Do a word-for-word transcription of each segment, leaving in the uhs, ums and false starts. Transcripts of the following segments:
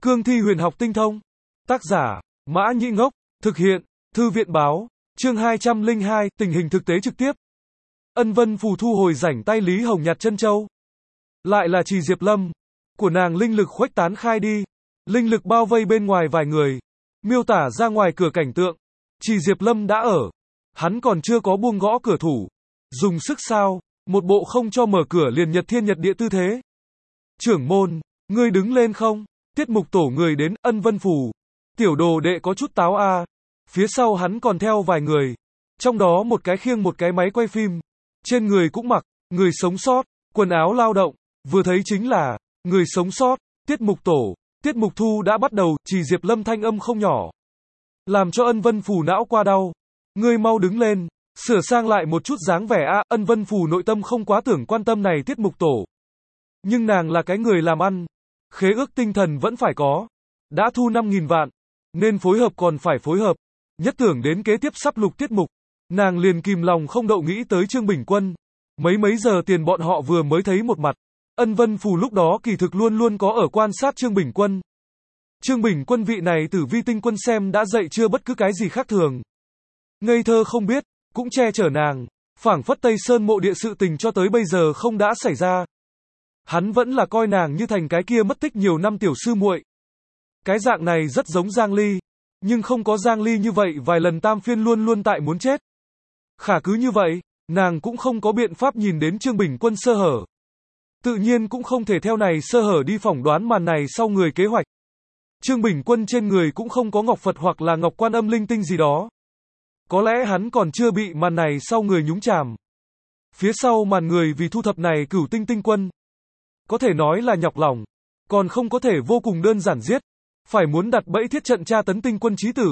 Cương thi huyền học tinh thông. Tác giả, Mã Nhĩ Ngốc. Thực hiện, Thư viện Báo. Chương hai trăm lẻ hai, tình hình thực tế trực tiếp. Ân Vân Phù thu hồi rảnh tay Lý Hồng nhặt chân châu. Lại là Trì Diệp Lâm. Của nàng linh lực khuếch tán khai đi. Linh lực bao vây bên ngoài vài người. Miêu tả ra ngoài cửa cảnh tượng. Trì Diệp Lâm đã ở. Hắn còn chưa có buông gõ cửa thủ. Dùng sức sao, một bộ không cho mở cửa liền nhật thiên nhật địa tư thế. Trưởng môn, ngươi đứng lên không? Tiết mục tổ người đến, Ân Vân Phù. Tiểu đồ đệ có chút táo a. À. Phía sau hắn còn theo vài người. Trong đó một cái khiêng một cái máy quay phim. Trên người cũng mặc, người sống sót, quần áo lao động. Vừa thấy chính là, người sống sót, tiết mục tổ. Tiết mục thu đã bắt đầu, Trì Diệp Lâm thanh âm không nhỏ. Làm cho Ân Vân Phù não qua đau. Ngươi mau đứng lên, sửa sang lại một chút dáng vẻ a. À, Ân Vân Phù nội tâm không quá tưởng quan tâm này tiết mục tổ. Nhưng nàng là cái người làm ăn. Khế ước tinh thần vẫn phải có. Đã thu năm nghìn vạn. Nên phối hợp còn phải phối hợp. Nhất tưởng đến kế tiếp sắp lục tiết mục. Nàng liền kìm lòng không đậu nghĩ tới Trương Bình Quân. Mấy mấy giờ tiền bọn họ vừa mới thấy một mặt. Ân Vân Phù lúc đó kỳ thực luôn luôn có ở quan sát Trương Bình Quân. Trương Bình Quân vị này Tử Vi tinh quân xem đã dậy chưa bất cứ cái gì khác thường. Ngây thơ không biết, cũng che chở nàng. Phảng phất Tây Sơn mộ địa sự tình cho tới bây giờ không đã xảy ra. Hắn vẫn là coi nàng như thành cái kia mất tích nhiều năm tiểu sư muội. Cái dạng này rất giống Giang Ly. Nhưng không có Giang Ly như vậy vài lần tam phiên luôn luôn tại muốn chết. Khả cứ như vậy, nàng cũng không có biện pháp nhìn đến Trương Bình Quân sơ hở. Tự nhiên cũng không thể theo này sơ hở đi phỏng đoán màn này sau người kế hoạch. Trương Bình Quân trên người cũng không có ngọc Phật hoặc là ngọc Quan Âm linh tinh gì đó. Có lẽ hắn còn chưa bị màn này sau người nhúng chàm. Phía sau màn người vì thu thập này Cửu Tinh Tinh Quân. Có thể nói là nhọc lòng. Còn không có thể vô cùng đơn giản giết. Phải muốn đặt bẫy thiết trận tra tấn tinh quân chí tử.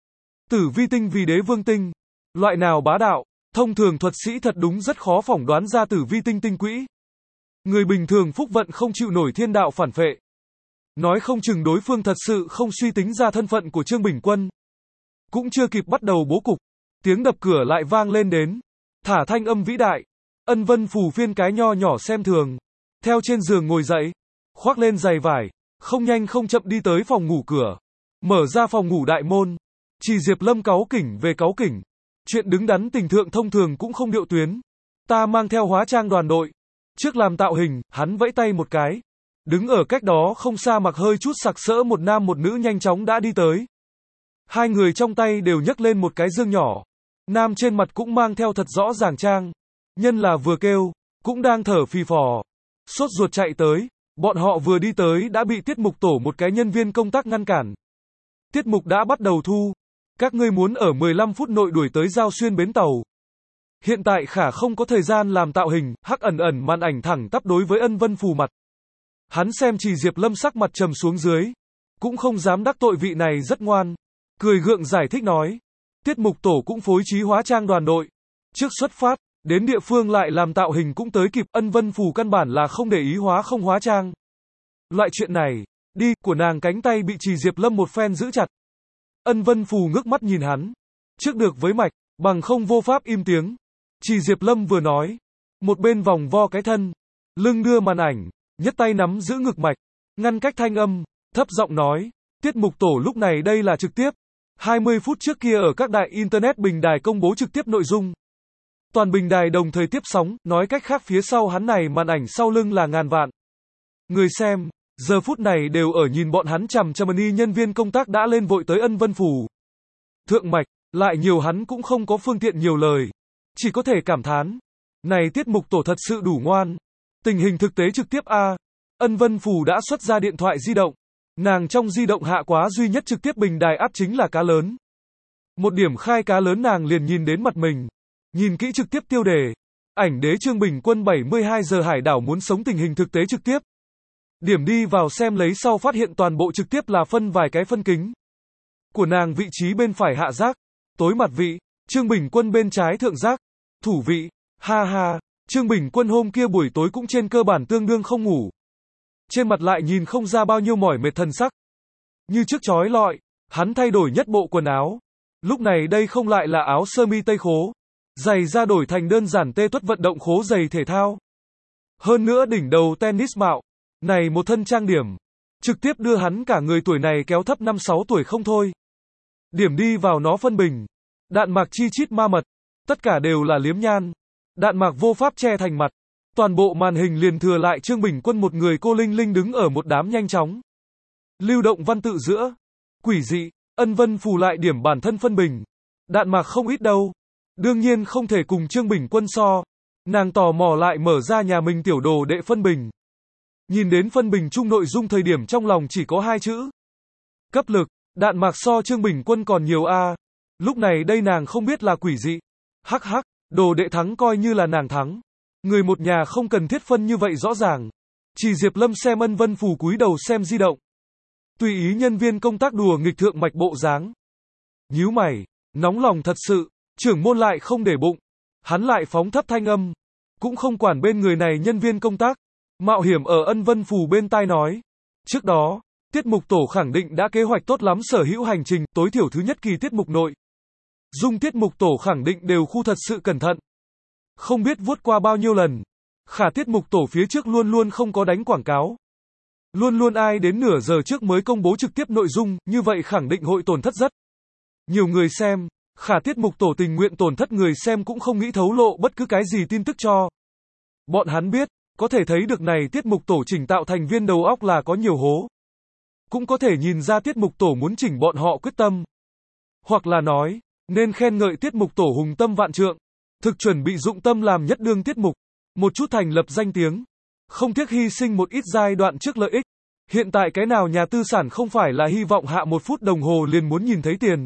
Tử Vi tinh vì đế vương tinh. Loại nào bá đạo, thông thường thuật sĩ thật đúng rất khó phỏng đoán ra Tử Vi tinh tinh quỹ. Người bình thường phúc vận không chịu nổi thiên đạo phản phệ. Nói không chừng đối phương thật sự không suy tính ra thân phận của Trương Bình Quân. Cũng chưa kịp bắt đầu bố cục. Tiếng đập cửa lại vang lên đến. Thả thanh âm vĩ đại. Ân Vân Phù phiên cái nho nhỏ xem thường. Theo trên giường ngồi dậy. Khoác lên giày vải. Không nhanh không chậm đi tới phòng ngủ cửa. Mở ra phòng ngủ đại môn. Trì Diệp Lâm cáu kỉnh về cáu kỉnh. Chuyện đứng đắn tình thượng thông thường cũng không điệu tuyến. Ta mang theo hóa trang đoàn đội. Trước làm tạo hình, hắn vẫy tay một cái. Đứng ở cách đó không xa mặc hơi chút sặc sỡ một nam một nữ nhanh chóng đã đi tới. Hai người trong tay đều nhấc lên một cái dương nhỏ. Nam trên mặt cũng mang theo thật rõ ràng trang. Nhân là vừa kêu, cũng đang thở phì phò. Sốt ruột chạy tới. Bọn họ vừa đi tới đã bị tiết mục tổ một cái nhân viên công tác ngăn cản. Tiết mục đã bắt đầu thu. Các ngươi muốn ở mười lăm phút nội đuổi tới Giao Xuyên bến tàu. Hiện tại Khả không có thời gian làm tạo hình, hắc ẩn ẩn màn ảnh thẳng tắp đối với Ân Vân Phù mặt. Hắn xem Trì Diệp Lâm sắc mặt trầm xuống dưới. Cũng không dám đắc tội vị này rất ngoan. Cười gượng giải thích nói. Tiết mục tổ cũng phối trí hóa trang đoàn đội. Trước xuất phát, đến địa phương lại làm tạo hình cũng tới kịp. Ân Vân Phù căn bản là không để ý hóa không hóa trang. Loại chuyện này, đi, của nàng cánh tay bị Trì Diệp Lâm một phen giữ chặt. Ân Vân Phù ngước mắt nhìn hắn. Trước được với mạch, bằng không vô pháp im tiếng. Trì Diệp Lâm vừa nói. Một bên vòng vo cái thân. Lưng đưa màn ảnh. Nhất tay nắm giữ ngực mạch. Ngăn cách thanh âm. Thấp giọng nói. Tiết mục tổ lúc này đây là trực tiếp. hai mươi phút trước kia ở các đại Internet bình đài công bố trực tiếp nội dung. Toàn bình đài đồng thời tiếp sóng. Nói cách khác phía sau hắn này màn ảnh sau lưng là ngàn vạn. Người xem. Giờ phút này đều ở nhìn bọn hắn chằm chằm y nhân viên công tác đã lên vội tới Ân Vân Phù. Thượng mạch. Lại nhiều hắn cũng không có phương tiện nhiều lời. Chỉ có thể cảm thán. Này tiết mục tổ thật sự đủ ngoan. Tình hình thực tế trực tiếp a. Ân Vân Phù đã xuất ra điện thoại di động. Nàng trong di động hạ quá duy nhất trực tiếp bình đài áp chính là cá lớn. Một điểm khai cá lớn nàng liền nhìn đến mặt mình. Nhìn kỹ trực tiếp tiêu đề. Ảnh đế Trương Bình Quân bảy mươi hai giờ hải đảo muốn sống tình hình thực tế trực tiếp. Điểm đi vào xem lấy sau phát hiện toàn bộ trực tiếp là phân vài cái phân kính. Của nàng vị trí bên phải hạ giác. Tối mặt vị. Trương Bình Quân bên trái thượng giác. Thủ vị. Ha ha. Trương Bình Quân hôm kia buổi tối cũng trên cơ bản tương đương không ngủ. Trên mặt lại nhìn không ra bao nhiêu mỏi mệt thần sắc. Như trước chói lọi. Hắn thay đổi nhất bộ quần áo. Lúc này đây không lại là áo sơ mi tây khố. Giày ra đổi thành đơn giản tê tuất vận động khố giày thể thao. Hơn nữa đỉnh đầu tennis mạo. Này một thân trang điểm. trực tiếp đưa hắn cả người tuổi này kéo thấp năm sáu tuổi không thôi. Điểm đi vào nó phân bình. Đạn mạc chi chít ma mật. Tất cả đều là liếm nhan. Đạn mạc vô pháp che thành mặt. Toàn bộ màn hình liền thừa lại Trương Bình Quân một người cô linh linh đứng ở một đám nhanh chóng. Lưu động văn tự giữa. Quỷ dị, Ân Vân Phù lại điểm bản thân phân bình. Đạn mạc không ít đâu. Đương nhiên không thể cùng Trương Bình Quân so. Nàng tò mò lại mở ra nhà mình tiểu đồ đệ phân bình. Nhìn đến phân bình chung nội dung thời điểm trong lòng chỉ có hai chữ. Cấp lực, đạn mạc so Trương Bình Quân còn nhiều a. Lúc này đây nàng không biết là quỷ dị. Hắc hắc, đồ đệ thắng coi như là nàng thắng. Người một nhà không cần thiết phân như vậy rõ ràng. Chỉ Diệp Lâm xem Ân Vân Phù cúi đầu xem di động. Tùy ý nhân viên công tác đùa nghịch thượng mạch bộ dáng. Nhíu mày, nóng lòng thật sự, trưởng môn lại không để bụng. Hắn lại phóng thấp thanh âm. Cũng không quản bên người này nhân viên công tác. Mạo hiểm ở Ân Vân Phù bên tai nói. Trước đó, tiết mục tổ khẳng định đã kế hoạch tốt lắm sở hữu hành trình, tối thiểu thứ nhất kỳ tiết mục nội. Dung tiết mục tổ khẳng định đều khu thật sự cẩn thận. Không biết vuốt qua bao nhiêu lần. Khả tiết mục tổ phía trước luôn luôn không có đánh quảng cáo. Luôn luôn ai đến nửa giờ trước mới công bố trực tiếp nội dung, như vậy khẳng định hội tổn thất rất nhiều người xem. Khả tiết mục tổ tình nguyện tổn thất người xem cũng không nghĩ thấu lộ bất cứ cái gì tin tức cho. Bọn hắn biết, có thể thấy được này tiết mục tổ chỉnh tạo thành viên đầu óc là có nhiều hố. Cũng có thể nhìn ra tiết mục tổ muốn chỉnh bọn họ quyết tâm. Hoặc là nói, nên khen ngợi tiết mục tổ hùng tâm vạn trượng. Thực chuẩn bị dụng tâm làm nhất đương tiết mục. Một chút thành lập danh tiếng. Không tiếc hy sinh một ít giai đoạn trước lợi ích. Hiện tại cái nào nhà tư sản không phải là hy vọng hạ một phút đồng hồ liền muốn nhìn thấy tiền.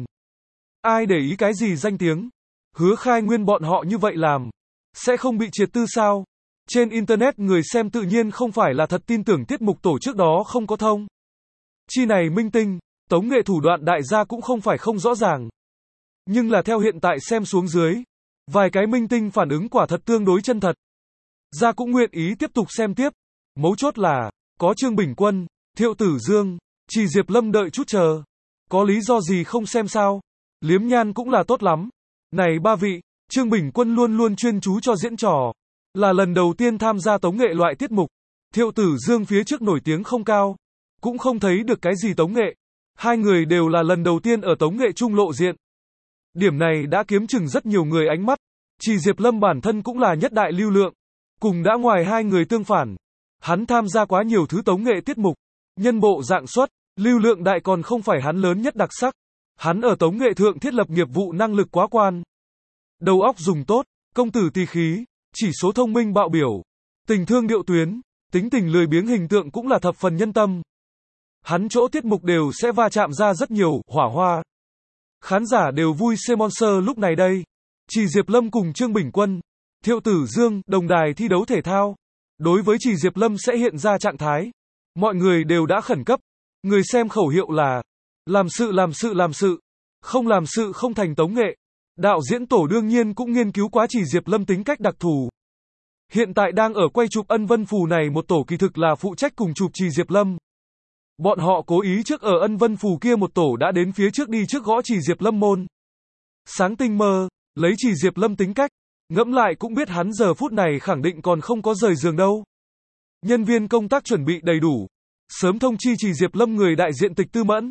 Ai để ý cái gì danh tiếng. Hứa Khai Nguyên bọn họ như vậy làm. Sẽ không bị triệt tư sao? Trên Internet người xem tự nhiên không phải là thật tin tưởng tiết mục tổ trước đó không có thông. Chi này minh tinh, tống nghệ thủ đoạn đại gia cũng không phải không rõ ràng. Nhưng là theo hiện tại xem xuống dưới. Vài cái minh tinh phản ứng quả thật tương đối chân thật. Gia cũng nguyện ý tiếp tục xem tiếp. Mấu chốt là, có Trương Bình Quân, Thiệu Tử Dương, chỉ Diệp Lâm đợi chút chờ. Có lý do gì không xem sao? Liếm nhan cũng là tốt lắm. Này ba vị, Trương Bình Quân luôn luôn chuyên chú cho diễn trò. Là lần đầu tiên tham gia tống nghệ loại tiết mục. Thiệu Tử Dương phía trước nổi tiếng không cao. Cũng không thấy được cái gì tống nghệ. Hai người đều là lần đầu tiên ở tống nghệ chung lộ diện. Điểm này đã kiếm chừng rất nhiều người ánh mắt. Chỉ Diệp Lâm bản thân cũng là nhất đại lưu lượng. Cùng đã ngoài hai người tương phản. Hắn tham gia quá nhiều thứ tống nghệ tiết mục. Nhân bộ dạng xuất, lưu lượng đại còn không phải hắn lớn nhất đặc sắc. Hắn ở tống nghệ thượng thiết lập nghiệp vụ năng lực quá quan. Đầu óc dùng tốt, công tử tỳ khí, chỉ số thông minh bạo biểu. Tình thương điệu tuyến, tính tình lười biếng hình tượng cũng là thập phần nhân tâm. Hắn chỗ tiết mục đều sẽ va chạm ra rất nhiều hỏa hoa. Khán giả đều vui Semonser lúc này đây. Chỉ Diệp Lâm cùng Trương Bình Quân, Thiệu Tử Dương, đồng đài thi đấu thể thao. Đối với Chỉ Diệp Lâm sẽ hiện ra trạng thái. Mọi người đều đã khẩn cấp. Người xem khẩu hiệu là làm sự làm sự làm sự. Không làm sự không thành tống nghệ. Đạo diễn tổ đương nhiên cũng nghiên cứu quá Chỉ Diệp Lâm tính cách đặc thù. Hiện tại đang ở quay chụp Ân Vân Phù này một tổ kỳ thực là phụ trách cùng chụp Chỉ Diệp Lâm. Bọn họ cố ý trước ở Ân Vân Phù kia một tổ đã đến phía trước đi trước gõ Chỉ Diệp Lâm môn. Sáng tinh mơ, lấy Chỉ Diệp Lâm tính cách, ngẫm lại cũng biết hắn giờ phút này khẳng định còn không có rời giường đâu. Nhân viên công tác chuẩn bị đầy đủ, sớm thông chi Chỉ Diệp Lâm người đại diện Tịch Tư Mẫn.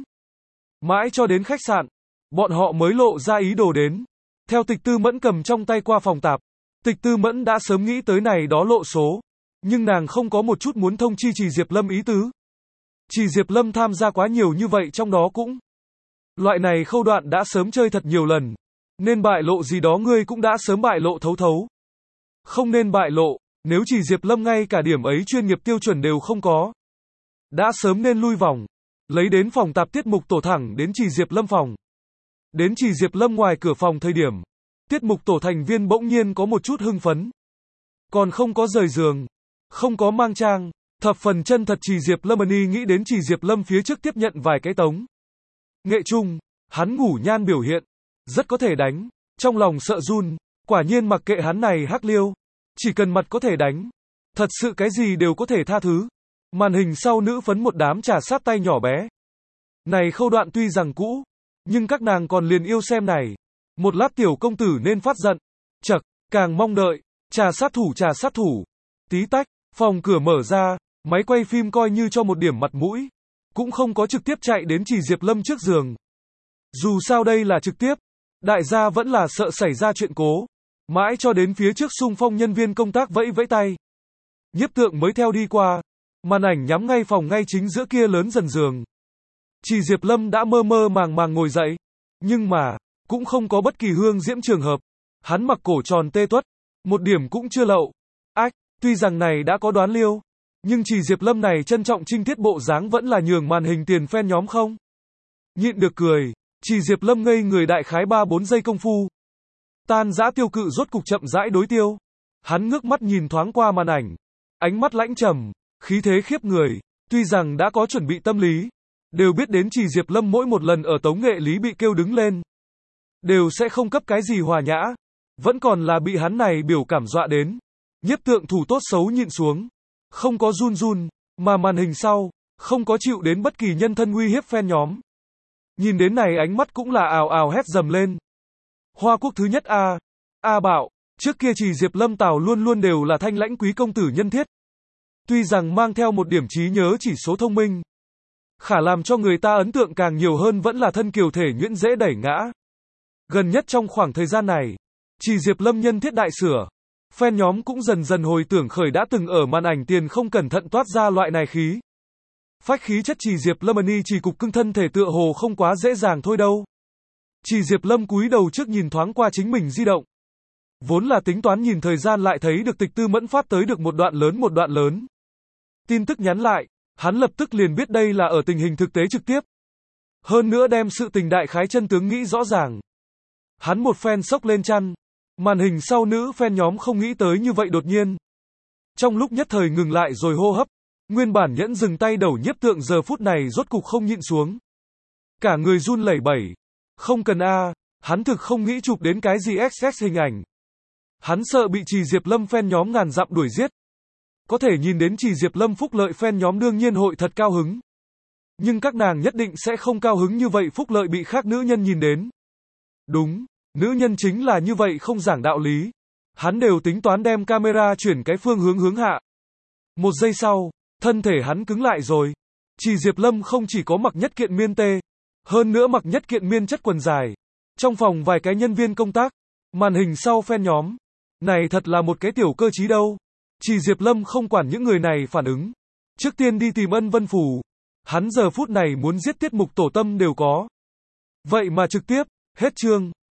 Mãi cho đến khách sạn, bọn họ mới lộ ra ý đồ đến. Theo Tịch Tư Mẫn cầm trong tay qua phòng tạp, Tịch Tư Mẫn đã sớm nghĩ tới này đó lộ số, nhưng nàng không có một chút muốn thông chi Chỉ Diệp Lâm ý tứ. Chỉ Diệp Lâm tham gia quá nhiều như vậy trong đó cũng. Loại này khâu đoạn đã sớm chơi thật nhiều lần. Nên bại lộ gì đó ngươi cũng đã sớm bại lộ thấu thấu. Không nên bại lộ, nếu Chỉ Diệp Lâm ngay cả điểm ấy chuyên nghiệp tiêu chuẩn đều không có. Đã sớm nên lui vòng. Lấy đến phòng tạp tiết mục tổ thẳng đến Chỉ Diệp Lâm phòng. Đến Chỉ Diệp Lâm ngoài cửa phòng thời điểm. Tiết mục tổ thành viên bỗng nhiên có một chút hưng phấn. Còn không có rời giường. Không có mang trang. Thập phần chân thật Chỉ Diệp Lâm y nghĩ đến Chỉ Diệp Lâm phía trước tiếp nhận vài cái tống nghệ chung, hắn ngủ nhan biểu hiện, rất có thể đánh, trong lòng sợ run, quả nhiên mặc kệ hắn này hắc liêu, chỉ cần mặt có thể đánh, thật sự cái gì đều có thể tha thứ. Màn hình sau nữ phấn một đám trà sát tay nhỏ bé. Này khâu đoạn tuy rằng cũ, nhưng các nàng còn liền yêu xem này. Một lát tiểu công tử nên phát giận, chậc, càng mong đợi, trà sát thủ trà sát thủ, tí tách, phòng cửa mở ra. Máy quay phim coi như cho một điểm mặt mũi. cũng không có trực tiếp chạy đến Trì Diệp Lâm trước giường. Dù sao đây là trực tiếp, đại gia vẫn là sợ xảy ra chuyện cố. Mãi cho đến phía trước xung phong nhân viên công tác vẫy vẫy tay. Nhiếp Tượng mới theo đi qua, màn ảnh nhắm ngay phòng ngay chính giữa kia lớn dần giường. Trì Diệp Lâm đã mơ mơ màng màng ngồi dậy, nhưng mà, cũng không có bất kỳ hương diễm trường hợp. Hắn mặc cổ tròn tê tuất, một điểm cũng chưa lậu. Ách, tuy rằng này đã có đoán liêu, nhưng Trì Diệp Lâm này trân trọng trinh tiết bộ dáng vẫn là nhường màn hình tiền fan nhóm không. Nhịn được cười, Trì Diệp Lâm ngây người đại khái ba bốn giây công phu. Tan dã tiêu cự rốt cục chậm rãi đối tiêu. Hắn ngước mắt nhìn thoáng qua màn ảnh, ánh mắt lãnh trầm, khí thế khiếp người, tuy rằng đã có chuẩn bị tâm lý, đều biết đến Trì Diệp Lâm mỗi một lần ở tống nghệ lý bị kêu đứng lên, đều sẽ không cấp cái gì hòa nhã, vẫn còn là bị hắn này biểu cảm dọa đến. Nhiếp Tượng thủ tốt xấu nhịn xuống, không có run run, mà màn hình sau, không có chịu đến bất kỳ nhân thân uy hiếp fan nhóm. Nhìn đến này ánh mắt cũng là ào ào hét dầm lên. Hoa Quốc thứ nhất A, A Bảo, trước kia Trì Diệp Lâm Tào luôn luôn đều là thanh lãnh quý công tử nhân thiết. Tuy rằng mang theo một điểm trí nhớ chỉ số thông minh, khả làm cho người ta ấn tượng càng nhiều hơn vẫn là thân kiều thể nhuyễn dễ đẩy ngã. Gần nhất trong khoảng thời gian này, Trì Diệp Lâm nhân thiết đại sửa, fan nhóm cũng dần dần hồi tưởng khởi đã từng ở màn ảnh tiền không cẩn thận toát ra loại này khí. Phách khí chất Trì Diệp Lâm ân y chỉ cục cưng thân thể tựa hồ không quá dễ dàng thôi đâu. Trì Diệp Lâm cúi đầu trước nhìn thoáng qua chính mình di động. Vốn là tính toán nhìn thời gian lại thấy được Tịch Tư Mẫn phát tới được một đoạn lớn một đoạn lớn. Tin tức nhắn lại, hắn lập tức liền biết đây là ở tình hình thực tế trực tiếp. Hơn nữa đem sự tình đại khái chân tướng nghĩ rõ ràng. Hắn một phen sốc lên chăn, màn hình sau nữ fan nhóm không nghĩ tới như vậy đột nhiên. Trong lúc nhất thời ngừng lại rồi hô hấp, nguyên bản nhẫn dừng tay đầu Nhiếp Tượng giờ phút này rốt cục không nhịn xuống. Cả người run lẩy bẩy. Không cần a, hắn thực không nghĩ chụp đến cái gì ích ích hình ảnh. Hắn sợ bị Trì Diệp Lâm fan nhóm ngàn dặm đuổi giết. Có thể nhìn đến Trì Diệp Lâm phúc lợi fan nhóm đương nhiên hội thật cao hứng. Nhưng các nàng nhất định sẽ không cao hứng như vậy phúc lợi bị khác nữ nhân nhìn đến. Đúng, nữ nhân chính là như vậy không giảng đạo lý. Hắn đều tính toán đem camera chuyển cái phương hướng hướng hạ. Một giây sau, thân thể hắn cứng lại rồi. Trì Diệp Lâm không chỉ có mặc nhất kiện miên tê, hơn nữa mặc nhất kiện miên chất quần dài. Trong phòng vài cái nhân viên công tác, màn hình sau fan nhóm. Này thật là một cái tiểu cơ trí đâu. Trì Diệp Lâm không quản những người này phản ứng. Trước tiên đi tìm Ân Vân Phù. Hắn giờ phút này muốn giết tiết mục tổ tâm đều có. Vậy mà trực tiếp, hết chương.